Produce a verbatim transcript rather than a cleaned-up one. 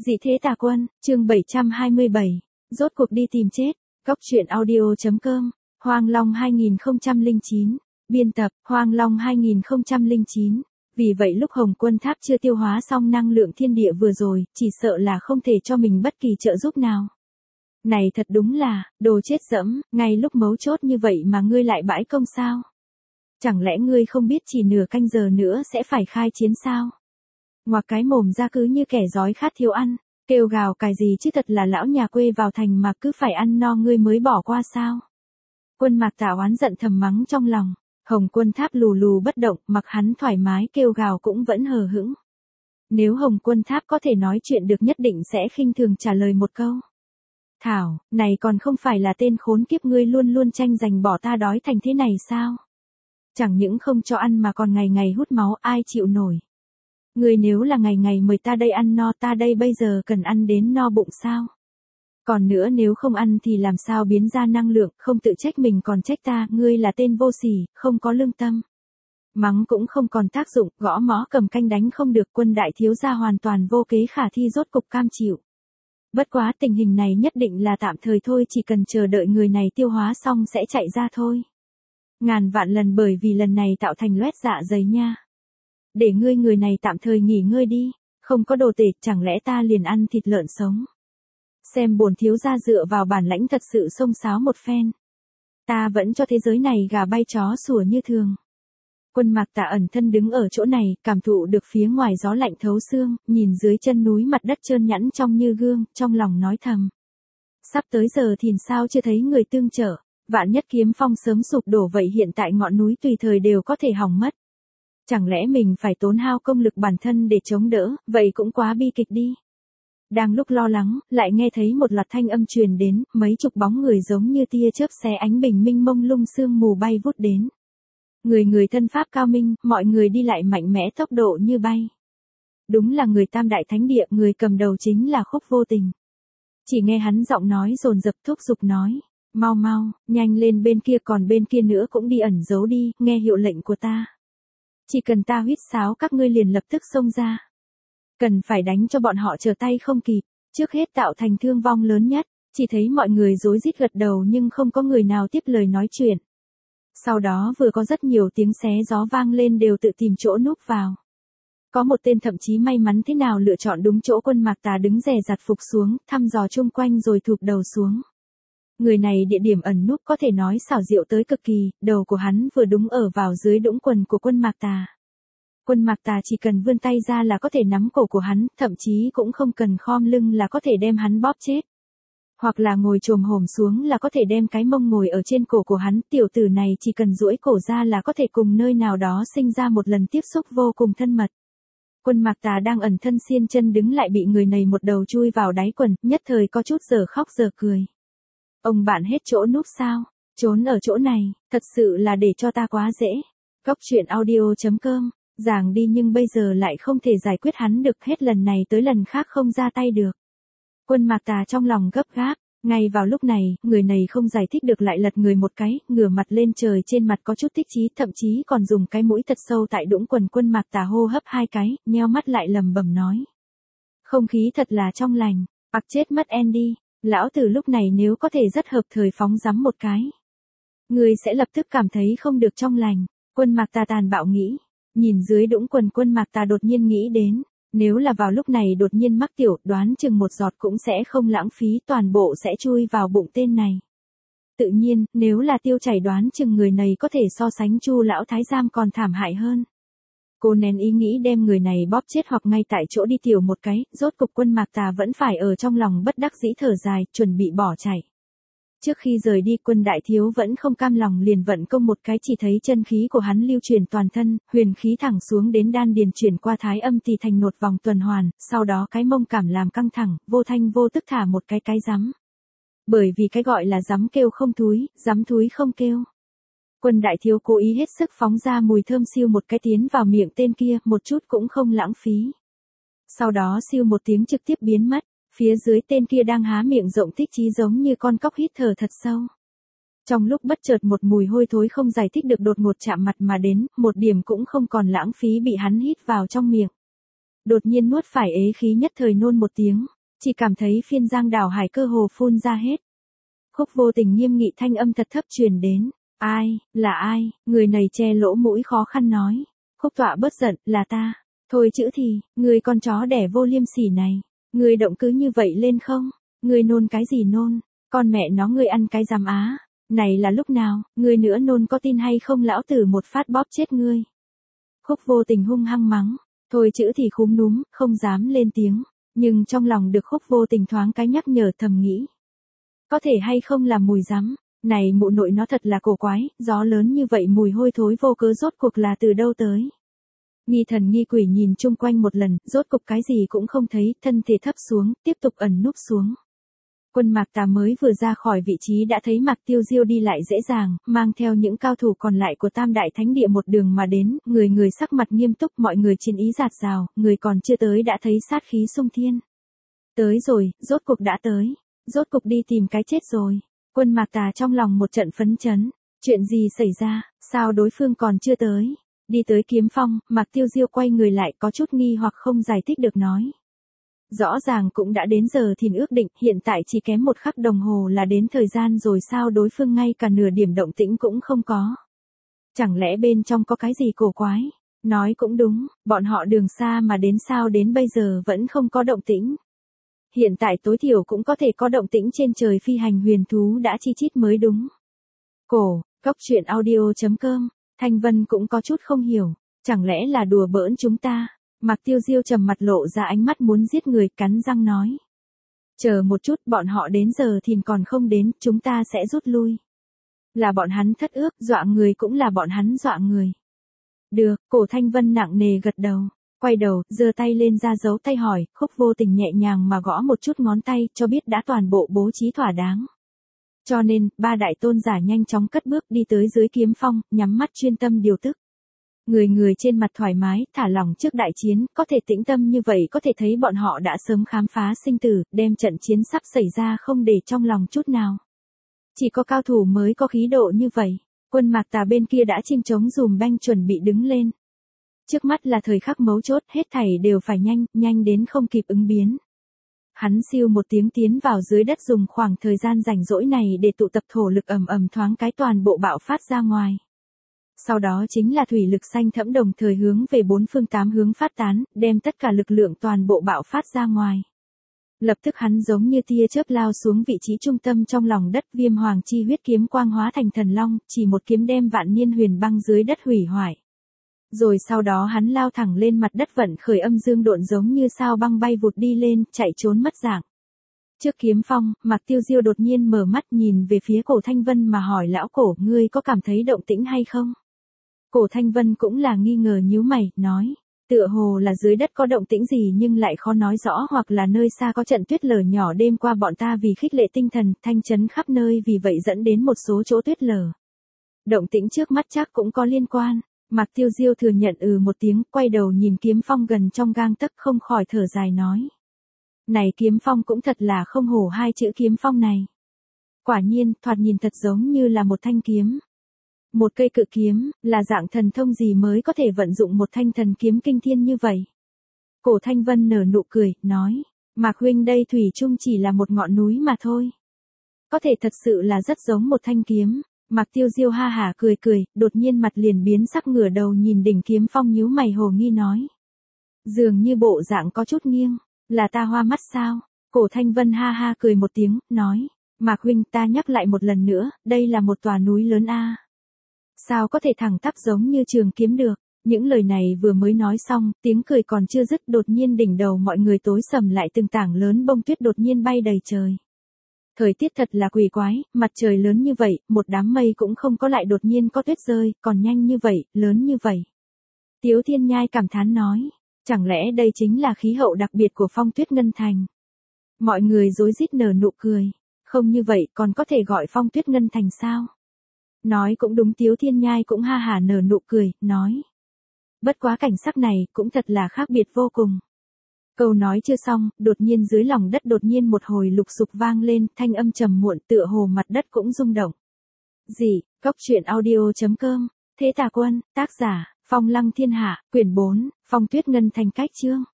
Dị thế tà quân, chương bảy trăm hai mươi bảy, rốt cuộc đi tìm chết, góc truyện audio.com, Hoang Long hai không không chín, biên tập, Hoang Long hai không không chín. Vì vậy lúc Hồng Quân Tháp chưa tiêu hóa xong năng lượng thiên địa vừa rồi, chỉ sợ là không thể cho mình bất kỳ trợ giúp nào. Này thật đúng là, đồ chết dẫm, ngay lúc mấu chốt như vậy mà ngươi lại bãi công sao? Chẳng lẽ ngươi không biết chỉ nửa canh giờ nữa sẽ phải khai chiến sao? Ngoạc cái mồm ra cứ như kẻ đói khát thiếu ăn, kêu gào cài gì chứ thật là lão nhà quê vào thành mà cứ phải ăn no ngươi mới bỏ qua sao? Quân Mạc Tà oán giận thầm mắng trong lòng, Hồng Quân Tháp lù lù bất động, mặc hắn thoải mái kêu gào cũng vẫn hờ hững. Nếu Hồng Quân Tháp có thể nói chuyện được nhất định sẽ khinh thường trả lời một câu. Thảo, này còn không phải là tên khốn kiếp ngươi luôn luôn tranh giành bỏ ta đói thành thế này sao? Chẳng những không cho ăn mà còn ngày ngày hút máu, ai chịu nổi. Ngươi nếu là ngày ngày mời ta đây ăn no, ta đây bây giờ cần ăn đến no bụng sao? Còn nữa nếu không ăn thì làm sao biến ra năng lượng, không tự trách mình còn trách ta, ngươi là tên vô sỉ, không có lương tâm. Mắng cũng không còn tác dụng, gõ mõ cầm canh đánh không được, Quân đại thiếu gia hoàn toàn vô kế khả thi, rốt cục cam chịu. Bất quá tình hình này nhất định là tạm thời thôi, chỉ cần chờ đợi người này tiêu hóa xong sẽ chạy ra thôi. Ngàn vạn lần bởi vì lần này tạo thành loét dạ dày nha. Để ngươi người này tạm thời nghỉ ngơi đi, không có đồ tể, chẳng lẽ ta liền ăn thịt lợn sống. Xem bổn thiếu gia dựa vào bản lãnh thật sự xông xáo một phen. Ta vẫn cho thế giới này gà bay chó sủa như thường. Quân Mạc Tà ẩn thân đứng ở chỗ này, cảm thụ được phía ngoài gió lạnh thấu xương, nhìn dưới chân núi mặt đất trơn nhẵn trong như gương, trong lòng nói thầm. Sắp tới giờ thìn sao chưa thấy người tương trợ, vạn nhất kiếm phong sớm sụp đổ vậy hiện tại ngọn núi tùy thời đều có thể hỏng mất. Chẳng lẽ mình phải tốn hao công lực bản thân để chống đỡ, vậy cũng quá bi kịch đi. Đang lúc lo lắng, lại nghe thấy một loạt thanh âm truyền đến, mấy chục bóng người giống như tia chớp xé ánh bình minh mông lung sương mù bay vút đến. Người người thân pháp cao minh, mọi người đi lại mạnh mẽ tốc độ như bay. Đúng là người Tam Đại Thánh Địa, người cầm đầu chính là Khúc Vô Tình. Chỉ nghe hắn giọng nói dồn dập thúc giục nói, mau mau, nhanh lên bên kia, còn bên kia nữa cũng đi ẩn giấu đi, nghe hiệu lệnh của ta. Chỉ cần ta huýt sáo các ngươi liền lập tức xông ra. Cần phải đánh cho bọn họ trở tay không kịp, trước hết tạo thành thương vong lớn nhất. Chỉ thấy mọi người rối rít gật đầu nhưng không có người nào tiếp lời nói chuyện. Sau đó vừa có rất nhiều tiếng xé gió vang lên, đều tự tìm chỗ núp vào. Có một tên thậm chí may mắn thế nào lựa chọn đúng chỗ Quân Mạc Tà đứng, dè dặt phục xuống, thăm dò chung quanh rồi thụp đầu xuống. Người này địa điểm ẩn núp có thể nói xảo diệu tới cực kỳ, đầu của hắn vừa đúng ở vào dưới đũng quần của Quân Mạc Tà. Quân Mạc Tà chỉ cần vươn tay ra là có thể nắm cổ của hắn, thậm chí cũng không cần khom lưng là có thể đem hắn bóp chết. Hoặc là ngồi chồm hổm xuống là có thể đem cái mông ngồi ở trên cổ của hắn, tiểu tử này chỉ cần duỗi cổ ra là có thể cùng nơi nào đó sinh ra một lần tiếp xúc vô cùng thân mật. Quân Mạc Tà đang ẩn thân xiên chân đứng lại bị người này một đầu chui vào đáy quần, nhất thời có chút giờ khóc giờ cười. Ông bạn hết chỗ núp sao, trốn ở chỗ này, thật sự là để cho ta quá dễ. Góc truyện audio.com, giảng đi nhưng bây giờ lại không thể giải quyết hắn được, hết lần này tới lần khác không ra tay được. Quân Mạc Tà trong lòng gấp gáp, ngay vào lúc này, người này không giải thích được lại lật người một cái, ngửa mặt lên trời, trên mặt có chút tích trí, thậm chí còn dùng cái mũi thật sâu tại đũng quần. Quân Mạc Tà hô hấp hai cái, nheo mắt lại lầm bầm nói. Không khí thật là trong lành, ặc chết mất Andy, lão tử lúc này nếu có thể rất hợp thời phóng rắm một cái. Người sẽ lập tức cảm thấy không được trong lành. Quân Mạc Tà tàn bạo nghĩ, nhìn dưới đũng quần Quân Mạc Tà đột nhiên nghĩ đến. Nếu là vào lúc này đột nhiên mắc tiểu, đoán chừng một giọt cũng sẽ không lãng phí, toàn bộ sẽ chui vào bụng tên này. Tự nhiên, nếu là tiêu chảy đoán chừng người này có thể so sánh Chu lão thái giám còn thảm hại hơn. Cô nén ý nghĩ đem người này bóp chết hoặc ngay tại chỗ đi tiểu một cái, rốt cục Quân Mạc Tà vẫn phải ở trong lòng bất đắc dĩ thở dài, chuẩn bị bỏ chạy. Trước khi rời đi, Quân đại thiếu vẫn không cam lòng liền vận công một cái, chỉ thấy chân khí của hắn lưu truyền toàn thân, huyền khí thẳng xuống đến đan điền, chuyển qua thái âm thì thành một vòng tuần hoàn, sau đó cái mông cảm làm căng thẳng, vô thanh vô tức thả một cái cái rắm. Bởi vì cái gọi là rắm kêu không thúi, rắm thúi không kêu. Quân đại thiếu cố ý hết sức phóng ra mùi thơm, siêu một cái tiến vào miệng tên kia, một chút cũng không lãng phí. Sau đó siêu một tiếng trực tiếp biến mất. Phía dưới tên kia đang há miệng rộng thích chí giống như con cóc hít thở thật sâu. Trong lúc bất chợt một mùi hôi thối không giải thích được đột ngột chạm mặt mà đến, một điểm cũng không còn lãng phí bị hắn hít vào trong miệng. đột nhiên nuốt phải ế khí nhất thời nôn một tiếng, chỉ cảm thấy phiên giang đảo hải cơ hồ phun ra hết. Khúc Vô Tình nghiêm nghị thanh âm thật thấp truyền đến. Ai, là ai? Người này che lỗ mũi khó khăn nói. Khúc Tọa bớt giận, là ta. Thôi chữ thì, người con chó đẻ vô liêm sỉ này. Người động cứ như vậy lên không? Người nôn cái gì nôn? Con mẹ nó ngươi ăn cái giám á. Này là lúc nào, ngươi nữa nôn có tin hay không lão tử một phát bóp chết ngươi. Khúc Vô Tình hung hăng mắng. Thôi chữ thì khúm núm, không dám lên tiếng. Nhưng trong lòng được Khúc Vô Tình thoáng cái nhắc nhở thầm nghĩ. Có thể hay không là mùi rắm. Này mụ nội nó thật là cổ quái, gió lớn như vậy mùi hôi thối vô cớ rốt cuộc là từ đâu tới. Nghi thần nghi quỷ nhìn chung quanh một lần, rốt cục cái gì cũng không thấy, thân thể thấp xuống, tiếp tục ẩn núp xuống. Quân Mạc Tà mới vừa ra khỏi vị trí đã thấy Mạc Tiêu Diêu đi lại dễ dàng, mang theo những cao thủ còn lại của Tam Đại Thánh Địa một đường mà đến, người người sắc mặt nghiêm túc, mọi người chiến ý dạt dào, người còn chưa tới đã thấy sát khí xung thiên. Tới rồi, rốt cục đã tới, rốt cục đi tìm cái chết rồi. Quân Mạc Tà trong lòng một trận phấn chấn, chuyện gì xảy ra, sao đối phương còn chưa tới? Đi tới kiếm phong, Mạc Tiêu Diêu quay người lại có chút nghi hoặc không giải thích được nói. Rõ ràng cũng đã đến giờ thìn ước định, hiện tại chỉ kém một khắc đồng hồ là đến thời gian rồi sao đối phương ngay cả nửa điểm động tĩnh cũng không có. Chẳng lẽ bên trong có cái gì cổ quái? Nói cũng đúng, bọn họ đường xa mà đến sao đến bây giờ vẫn không có động tĩnh. Hiện tại tối thiểu cũng có thể có động tĩnh trên trời phi hành huyền thú đã chi chít mới đúng. Cổ, Cốc Truyện Audio chấm com, Thanh Vân cũng có chút không hiểu, chẳng lẽ là đùa bỡn chúng ta? Mạc Tiêu Diêu trầm mặt lộ ra ánh mắt muốn giết người, cắn răng nói. Chờ một chút, bọn họ đến giờ thì còn không đến, chúng ta sẽ rút lui. Là bọn hắn thất ước, dọa người cũng là bọn hắn dọa người. Được, Cổ Thanh Vân nặng nề gật đầu. Quay đầu, giơ tay lên ra dấu tay hỏi, Khúc Vô Tình nhẹ nhàng mà gõ một chút ngón tay, cho biết đã toàn bộ bố trí thỏa đáng. Cho nên, ba đại tôn giả nhanh chóng cất bước đi tới dưới kiếm phong, nhắm mắt chuyên tâm điều tức. Người người trên mặt thoải mái, thả lỏng trước đại chiến, có thể tĩnh tâm như vậy có thể thấy bọn họ đã sớm khám phá sinh tử, đem trận chiến sắp xảy ra không để trong lòng chút nào. Chỉ có cao thủ mới có khí độ như vậy. Quân Mạc Tà bên kia đã chiêng trống dùm banh chuẩn bị đứng lên. Trước mắt là thời khắc mấu chốt, hết thảy đều phải nhanh, nhanh đến không kịp ứng biến. Hắn siêu một tiếng tiến vào dưới đất dùng khoảng thời gian rảnh rỗi này để tụ tập thổ lực ầm ầm thoáng cái toàn bộ bạo phát ra ngoài. Sau đó chính là thủy lực xanh thẫm đồng thời hướng về bốn phương tám hướng phát tán, đem tất cả lực lượng toàn bộ bạo phát ra ngoài. Lập tức hắn giống như tia chớp lao xuống vị trí trung tâm trong lòng đất, Viêm Hoàng chi huyết kiếm quang hóa thành thần long, chỉ một kiếm đem vạn niên huyền băng dưới đất hủy hoại. Rồi sau đó hắn lao thẳng lên mặt đất vận khởi âm dương độn giống như sao băng bay vụt đi lên, chạy trốn mất dạng. Trước kiếm phong, Mạc Tiêu Diêu đột nhiên mở mắt nhìn về phía Cổ Thanh Vân mà hỏi lão Cổ, ngươi có cảm thấy động tĩnh hay không? Cổ Thanh Vân cũng là nghi ngờ nhíu mày, nói, tựa hồ là dưới đất có động tĩnh gì nhưng lại khó nói rõ, hoặc là nơi xa có trận tuyết lở nhỏ đêm qua bọn ta vì khích lệ tinh thần, thanh chấn khắp nơi vì vậy dẫn đến một số chỗ tuyết lở. Động tĩnh trước mắt chắc cũng có liên quan. Mạc Tiêu Diêu thừa nhận ừ một tiếng, quay đầu nhìn kiếm phong gần trong gang tấc không khỏi thở dài nói. Này kiếm phong cũng thật là không hổ hai chữ kiếm phong này. Quả nhiên, thoạt nhìn thật giống như là một thanh kiếm. Một cây cự kiếm, là dạng thần thông gì mới có thể vận dụng một thanh thần kiếm kinh thiên như vậy? Cổ Thanh Vân nở nụ cười, nói, Mạc huynh đây thủy chung chỉ là một ngọn núi mà thôi. Có thể thật sự là rất giống một thanh kiếm. Mạc Tiêu Diêu ha hả cười cười, đột nhiên mặt liền biến sắc ngửa đầu nhìn đỉnh kiếm phong nhíu mày hồ nghi nói. Dường như bộ dạng có chút nghiêng, là ta hoa mắt sao? Cổ Thanh Vân ha ha cười một tiếng, nói, Mạc huynh ta nhắc lại một lần nữa, đây là một tòa núi lớn a. Sao có thể thẳng tắp giống như trường kiếm được? Những lời này vừa mới nói xong, tiếng cười còn chưa dứt, đột nhiên đỉnh đầu mọi người tối sầm lại, từng tảng lớn bông tuyết đột nhiên bay đầy trời. Thời tiết thật là quỷ quái, mặt trời lớn như vậy, một đám mây cũng không có lại đột nhiên có tuyết rơi, còn nhanh như vậy, lớn như vậy. Tiếu Thiên Nhai cảm thán nói, chẳng lẽ đây chính là khí hậu đặc biệt của Phong Tuyết Ngân Thành? Mọi người rối rít nở nụ cười, không như vậy còn có thể gọi Phong Tuyết Ngân Thành sao? Nói cũng đúng, Tiếu Thiên Nhai cũng ha hả nở nụ cười, nói. Bất quá cảnh sắc này cũng thật là khác biệt vô cùng. Câu nói chưa xong, đột nhiên dưới lòng đất đột nhiên một hồi lục sục vang lên, thanh âm trầm muộn tựa hồ mặt đất cũng rung động. Gì, Cốc Truyện Audio chấm com, Thế Tà Quân, tác giả, Phong Lăng Thiên Hạ, quyển bốn, Phong Tuyết Ngân Thành cách chương.